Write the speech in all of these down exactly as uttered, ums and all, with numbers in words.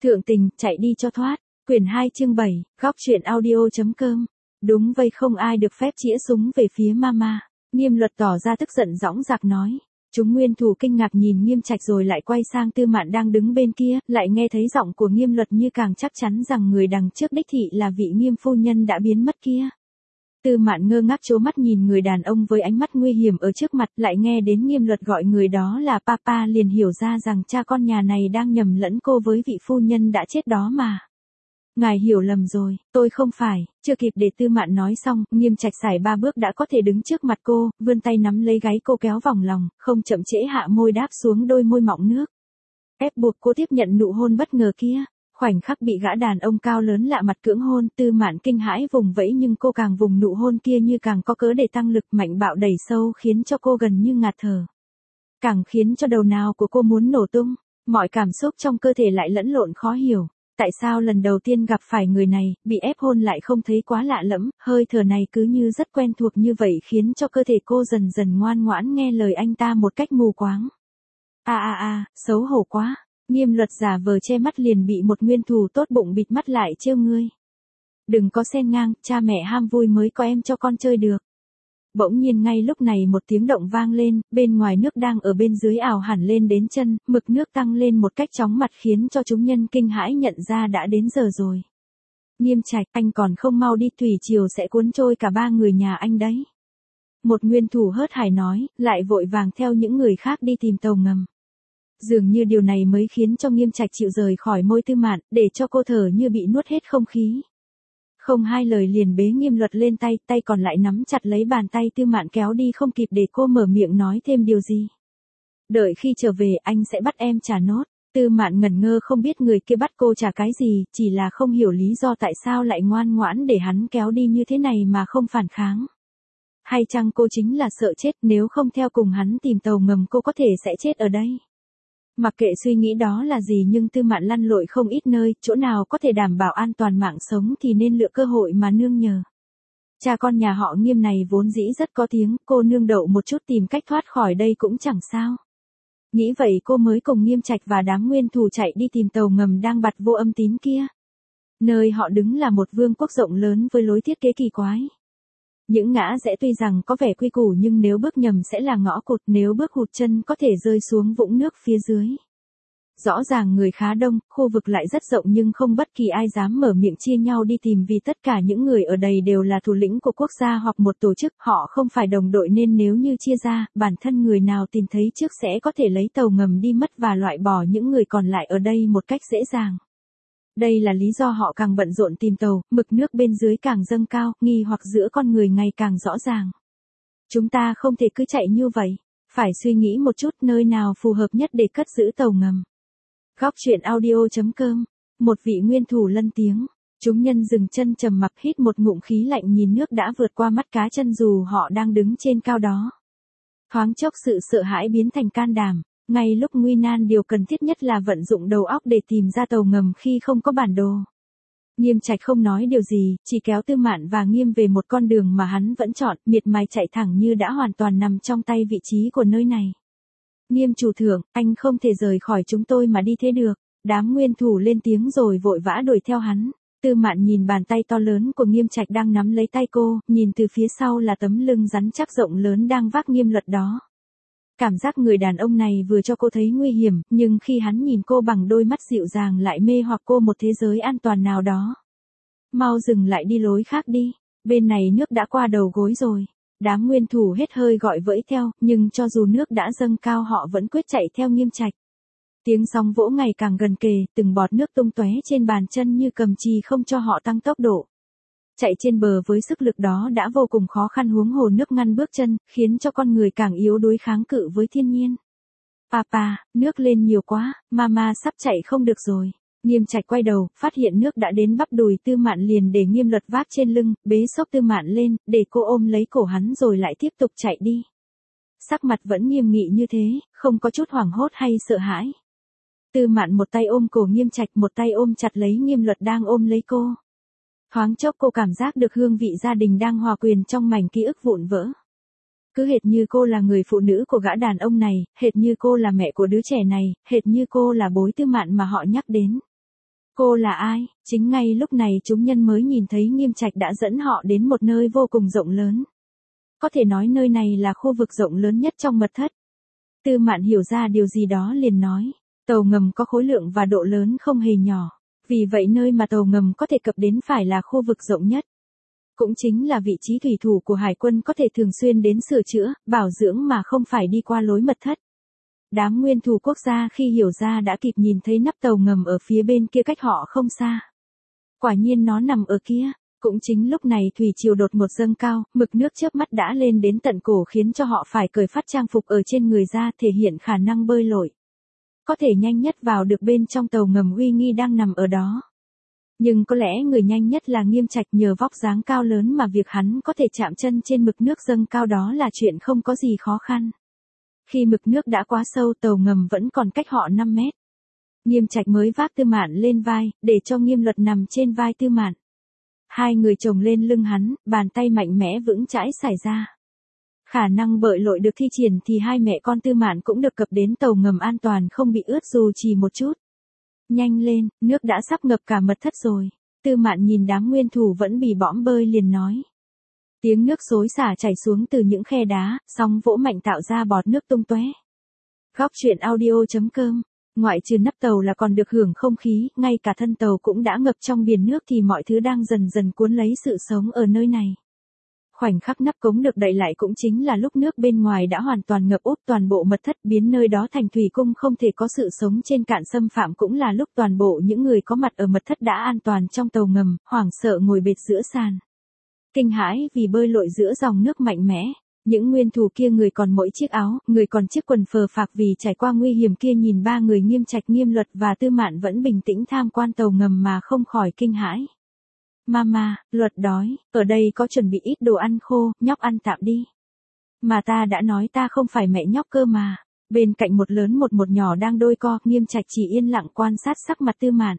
Thượng tình, chạy đi cho thoát. Quyển hai chương bảy, góc truyện audio.com. Đúng vậy, không ai được phép chĩa súng về phía mama. Nghiêm Luật tỏ ra tức giận dõng dạc nói. Chúng nguyên thủ kinh ngạc nhìn Nghiêm Trạch rồi lại quay sang Tư Mạn đang đứng bên kia, lại nghe thấy giọng của Nghiêm Luật như càng chắc chắn rằng người đằng trước đích thị là vị Nghiêm phu nhân đã biến mất kia. Tư Mạn ngơ ngác trố mắt nhìn người đàn ông với ánh mắt nguy hiểm ở trước mặt, lại nghe đến Nghiêm Luật gọi người đó là papa, liền hiểu ra rằng cha con nhà này đang nhầm lẫn cô với vị phu nhân đã chết đó mà. Ngài hiểu lầm rồi, tôi không phải. Chưa kịp để Tư Mạn nói xong, Nghiêm Trạch sải ba bước đã có thể đứng trước mặt cô, vươn tay nắm lấy gáy cô kéo vòng lòng, không chậm trễ hạ môi đáp xuống đôi môi mọng nước. Ép buộc cô tiếp nhận nụ hôn bất ngờ kia. Khoảnh khắc bị gã đàn ông cao lớn lạ mặt cưỡng hôn, Tư Mạn kinh hãi vùng vẫy, nhưng cô càng vùng nụ hôn kia như càng có cớ để tăng lực, mạnh bạo đẩy sâu khiến cho cô gần như ngạt thở. Càng khiến cho đầu nào của cô muốn nổ tung, mọi cảm xúc trong cơ thể lại lẫn lộn khó hiểu. Tại sao lần đầu tiên gặp phải người này, bị ép hôn lại không thấy quá lạ lẫm, hơi thở này cứ như rất quen thuộc như vậy khiến cho cơ thể cô dần dần ngoan ngoãn nghe lời anh ta một cách mù quáng. A a a, xấu hổ quá. Nghiêm Luật giả vờ che mắt liền bị một nguyên thủ tốt bụng bịt mắt lại trêu ngươi. Đừng có xen ngang, cha mẹ ham vui mới có em cho con chơi được. Bỗng nhiên ngay lúc này một tiếng động vang lên, bên ngoài nước đang ở bên dưới ảo hẳn lên đến chân, mực nước tăng lên một cách chóng mặt khiến cho chúng nhân kinh hãi nhận ra đã đến giờ rồi. Nghiêm Trạch, anh còn không mau đi, thủy triều sẽ cuốn trôi cả ba người nhà anh đấy. Một nguyên thủ hớt hải nói, lại vội vàng theo những người khác đi tìm tàu ngầm. Dường như điều này mới khiến cho Nghiêm Trạch chịu rời khỏi môi Tư Mạn, để cho cô thở như bị nuốt hết không khí. Không hai lời liền bế Nghiêm Luật lên tay, tay còn lại nắm chặt lấy bàn tay Tư Mạn kéo đi không kịp để cô mở miệng nói thêm điều gì. Đợi khi trở về anh sẽ bắt em trả nốt. Tư Mạn ngẩn ngơ không biết người kia bắt cô trả cái gì, chỉ là không hiểu lý do tại sao lại ngoan ngoãn để hắn kéo đi như thế này mà không phản kháng. Hay chăng cô chính là sợ chết, nếu không theo cùng hắn tìm tàu ngầm cô có thể sẽ chết ở đây. Mặc kệ suy nghĩ đó là gì, nhưng Tư Mạn lăn lội không ít nơi, chỗ nào có thể đảm bảo an toàn mạng sống thì nên lựa cơ hội mà nương nhờ. Cha con nhà họ Nghiêm này vốn dĩ rất có tiếng, cô nương đậu một chút tìm cách thoát khỏi đây cũng chẳng sao. Nghĩ vậy cô mới cùng Nghiêm Trạch và đám nguyên thủ chạy đi tìm tàu ngầm đang bặt vô âm tín kia. Nơi họ đứng là một vương quốc rộng lớn với lối thiết kế kỳ quái. Những ngã rẽ tuy rằng có vẻ quy củ nhưng nếu bước nhầm sẽ là ngõ cụt, nếu bước hụt chân có thể rơi xuống vũng nước phía dưới. Rõ ràng người khá đông, khu vực lại rất rộng nhưng không bất kỳ ai dám mở miệng chia nhau đi tìm vì tất cả những người ở đây đều là thủ lĩnh của quốc gia hoặc một tổ chức, họ không phải đồng đội nên nếu như chia ra, bản thân người nào tìm thấy trước sẽ có thể lấy tàu ngầm đi mất và loại bỏ những người còn lại ở đây một cách dễ dàng. Đây là lý do họ càng bận rộn tìm tàu, mực nước bên dưới càng dâng cao, nghi hoặc giữa con người ngày càng rõ ràng. Chúng ta không thể cứ chạy như vậy, phải suy nghĩ một chút nơi nào phù hợp nhất để cất giữ tàu ngầm. Góc truyện audio.com. Một vị nguyên thủ lân tiếng. Chúng nhân dừng chân trầm mặc hít một ngụm khí lạnh nhìn nước đã vượt qua mắt cá chân dù họ đang đứng trên cao đó. Thoáng chốc sự sợ hãi biến thành can đảm. Ngay lúc nguy nan điều cần thiết nhất là vận dụng đầu óc để tìm ra tàu ngầm khi không có bản đồ. Nghiêm Trạch không nói điều gì, chỉ kéo Tư Mạn và Nghiêm về một con đường mà hắn vẫn chọn, miệt mài chạy thẳng như đã hoàn toàn nằm trong tay vị trí của nơi này. Nghiêm chủ thượng, anh không thể rời khỏi chúng tôi mà đi thế được. Đám nguyên thủ lên tiếng rồi vội vã đuổi theo hắn. Tư Mạn nhìn bàn tay to lớn của Nghiêm Trạch đang nắm lấy tay cô, nhìn từ phía sau là tấm lưng rắn chắc rộng lớn đang vác Nghiêm Luật đó. Cảm giác người đàn ông này vừa cho cô thấy nguy hiểm, nhưng khi hắn nhìn cô bằng đôi mắt dịu dàng lại mê hoặc cô một thế giới an toàn nào đó. Mau dừng lại, đi lối khác đi, bên này nước đã qua đầu gối rồi. Đám nguyên thủ hết hơi gọi vẫy theo, nhưng cho dù nước đã dâng cao họ vẫn quyết chạy theo Nghiêm Trạch. Tiếng sóng vỗ ngày càng gần kề, từng bọt nước tung tóe trên bàn chân như cầm chì không cho họ tăng tốc độ. Chạy trên bờ với sức lực đó đã vô cùng khó khăn, huống hồ nước ngăn bước chân, khiến cho con người càng yếu đuối kháng cự với thiên nhiên. Papa, nước lên nhiều quá, mama sắp chạy không được rồi. Nghiêm Trạch quay đầu, phát hiện nước đã đến bắp đùi Tư Mạn liền để Nghiêm Luật vác trên lưng, bế xốc Tư Mạn lên, để cô ôm lấy cổ hắn rồi lại tiếp tục chạy đi. Sắc mặt vẫn nghiêm nghị như thế, không có chút hoảng hốt hay sợ hãi. Tư Mạn một tay ôm cổ Nghiêm Trạch, một tay ôm chặt lấy Nghiêm Luật đang ôm lấy cô. Thoáng chốc cô cảm giác được hương vị gia đình đang hòa quyện trong mảnh ký ức vụn vỡ. Cứ hệt như cô là người phụ nữ của gã đàn ông này, hệt như cô là mẹ của đứa trẻ này, hệt như cô là bối Tư Mạn mà họ nhắc đến. Cô là ai? Chính ngay lúc này chúng nhân mới nhìn thấy Nghiêm Trạch đã dẫn họ đến một nơi vô cùng rộng lớn. Có thể nói nơi này là khu vực rộng lớn nhất trong mật thất. Tư Mạn hiểu ra điều gì đó liền nói, tàu ngầm có khối lượng và độ lớn không hề nhỏ. Vì vậy nơi mà tàu ngầm có thể cập đến phải là khu vực rộng nhất. Cũng chính là vị trí thủy thủ của hải quân có thể thường xuyên đến sửa chữa, bảo dưỡng mà không phải đi qua lối mật thất. Đám nguyên thủ quốc gia khi hiểu ra đã kịp nhìn thấy nắp tàu ngầm ở phía bên kia cách họ không xa. Quả nhiên nó nằm ở kia. Cũng chính lúc này thủy triều đột ngột dâng cao, mực nước chớp mắt đã lên đến tận cổ khiến cho họ phải cởi phát trang phục ở trên người ra thể hiện khả năng bơi lội. Có thể nhanh nhất vào được bên trong tàu ngầm uy nghi đang nằm ở đó. Nhưng có lẽ người nhanh nhất là Nghiêm Trạch, nhờ vóc dáng cao lớn mà việc hắn có thể chạm chân trên mực nước dâng cao đó là chuyện không có gì khó khăn. Khi mực nước đã quá sâu tàu ngầm vẫn còn cách họ năm mét. Nghiêm Trạch mới vác Tư Mạn lên vai, để cho Nghiêm Luật nằm trên vai Tư Mạn. Hai người chồng lên lưng hắn, bàn tay mạnh mẽ vững chãi xảy ra. Khả năng bơi lội được thi triển thì hai mẹ con Tư Mạn cũng được cập đến tàu ngầm an toàn không bị ướt dù chỉ một chút. Nhanh lên, nước đã sắp ngập cả mật thất rồi. Tư Mạn nhìn đám nguyên thủ vẫn bì bõm bơi liền nói. Tiếng nước xối xả chảy xuống từ những khe đá, sóng vỗ mạnh tạo ra bọt nước tung tóe. Góc truyện audio chấm com. Ngoại trừ nắp tàu là còn được hưởng không khí, ngay cả thân tàu cũng đã ngập trong biển nước thì mọi thứ đang dần dần cuốn lấy sự sống ở nơi này. Khoảnh khắc nắp cống được đậy lại cũng chính là lúc nước bên ngoài đã hoàn toàn ngập úp toàn bộ mật thất, biến nơi đó thành thủy cung không thể có sự sống trên cạn xâm phạm, cũng là lúc toàn bộ những người có mặt ở mật thất đã an toàn trong tàu ngầm, hoảng sợ ngồi bệt giữa sàn. Kinh hãi vì bơi lội giữa dòng nước mạnh mẽ. Những nguyên thủ kia người còn mỗi chiếc áo, người còn chiếc quần phờ phạc vì trải qua nguy hiểm kia nhìn ba người Nghiêm Trạch, Nghiêm Luật và Tư Mạn vẫn bình tĩnh tham quan tàu ngầm mà không khỏi kinh hãi. Mama, Luật đói, ở đây có chuẩn bị ít đồ ăn khô, nhóc ăn tạm đi. Mà ta đã nói ta không phải mẹ nhóc cơ mà. Bên cạnh một lớn một một nhỏ đang đôi co, Nghiêm Trạch chỉ yên lặng quan sát sắc mặt Tư Mạn.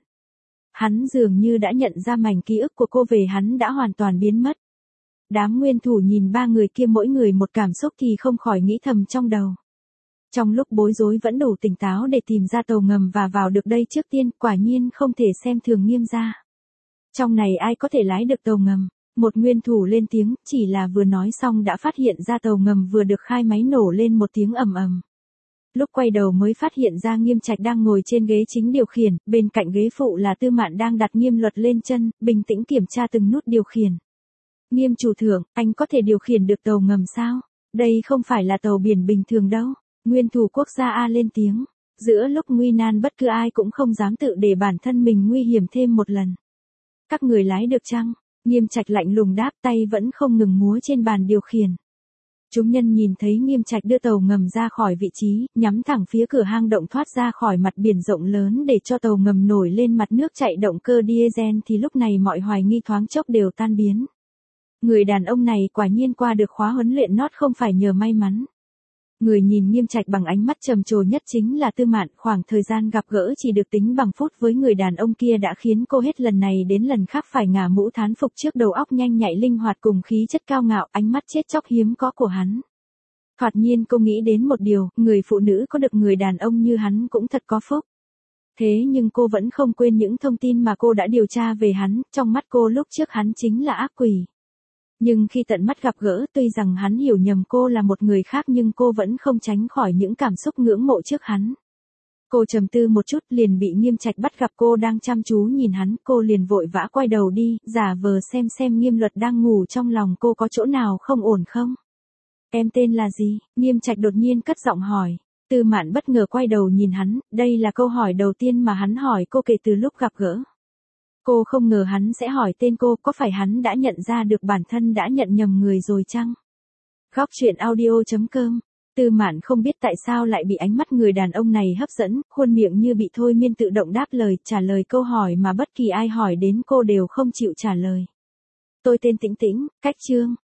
Hắn dường như đã nhận ra mảnh ký ức của cô về hắn đã hoàn toàn biến mất. Đám nguyên thủ nhìn ba người kia mỗi người một cảm xúc thì không khỏi nghĩ thầm trong đầu. Trong lúc bối rối vẫn đủ tỉnh táo để tìm ra tàu ngầm và vào được đây trước tiên, quả nhiên không thể xem thường Nghiêm gia. Trong này ai có thể lái được tàu ngầm? Một nguyên thủ lên tiếng, chỉ là vừa nói xong đã phát hiện ra tàu ngầm vừa được khai máy nổ lên một tiếng ầm ầm. Lúc quay đầu mới phát hiện ra Nghiêm Trạch đang ngồi trên ghế chính điều khiển, bên cạnh ghế phụ là Tư Mạn đang đặt Nghiêm Luật lên chân, bình tĩnh kiểm tra từng nút điều khiển. Nghiêm chủ thượng, anh có thể điều khiển được tàu ngầm sao? Đây không phải là tàu biển bình thường đâu. Nguyên thủ quốc gia A lên tiếng. Giữa lúc nguy nan bất cứ ai cũng không dám tự để bản thân mình nguy hiểm thêm một lần. Các người lái được chăng? Nghiêm Trạch lạnh lùng đáp, tay vẫn không ngừng múa trên bàn điều khiển. Chúng nhân nhìn thấy Nghiêm Trạch đưa tàu ngầm ra khỏi vị trí, nhắm thẳng phía cửa hang động thoát ra khỏi mặt biển rộng lớn để cho tàu ngầm nổi lên mặt nước chạy động cơ diesel thì lúc này mọi hoài nghi thoáng chốc đều tan biến. Người đàn ông này quả nhiên qua được khóa huấn luyện nót không phải nhờ may mắn. Người nhìn Nghiêm Trạch bằng ánh mắt trầm trồ nhất chính là Tư Mạn, khoảng thời gian gặp gỡ chỉ được tính bằng phút với người đàn ông kia đã khiến cô hết lần này đến lần khác phải ngả mũ thán phục trước đầu óc nhanh nhạy linh hoạt cùng khí chất cao ngạo, ánh mắt chết chóc hiếm có của hắn. Thoạt nhiên cô nghĩ đến một điều, người phụ nữ có được người đàn ông như hắn cũng thật có phúc. Thế nhưng cô vẫn không quên những thông tin mà cô đã điều tra về hắn, trong mắt cô lúc trước hắn chính là ác quỷ. Nhưng khi tận mắt gặp gỡ, tuy rằng hắn hiểu nhầm cô là một người khác nhưng cô vẫn không tránh khỏi những cảm xúc ngưỡng mộ trước hắn. Cô trầm tư một chút liền bị Nghiêm Trạch bắt gặp cô đang chăm chú nhìn hắn, cô liền vội vã quay đầu đi, giả vờ xem xem Nghiêm Luật đang ngủ trong lòng cô có chỗ nào không ổn không. Em tên là gì? Nghiêm Trạch đột nhiên cất giọng hỏi. Tư Mạn bất ngờ quay đầu nhìn hắn, đây là câu hỏi đầu tiên mà hắn hỏi cô kể từ lúc gặp gỡ. Cô không ngờ hắn sẽ hỏi tên cô, có phải hắn đã nhận ra được bản thân đã nhận nhầm người rồi chăng? Góc truyện audio chấm com. Tư Mạn không biết tại sao lại bị ánh mắt người đàn ông này hấp dẫn, khuôn miệng như bị thôi miên tự động đáp lời, trả lời câu hỏi mà bất kỳ ai hỏi đến cô đều không chịu trả lời. Tôi tên Tĩnh Tĩnh, cách Trương.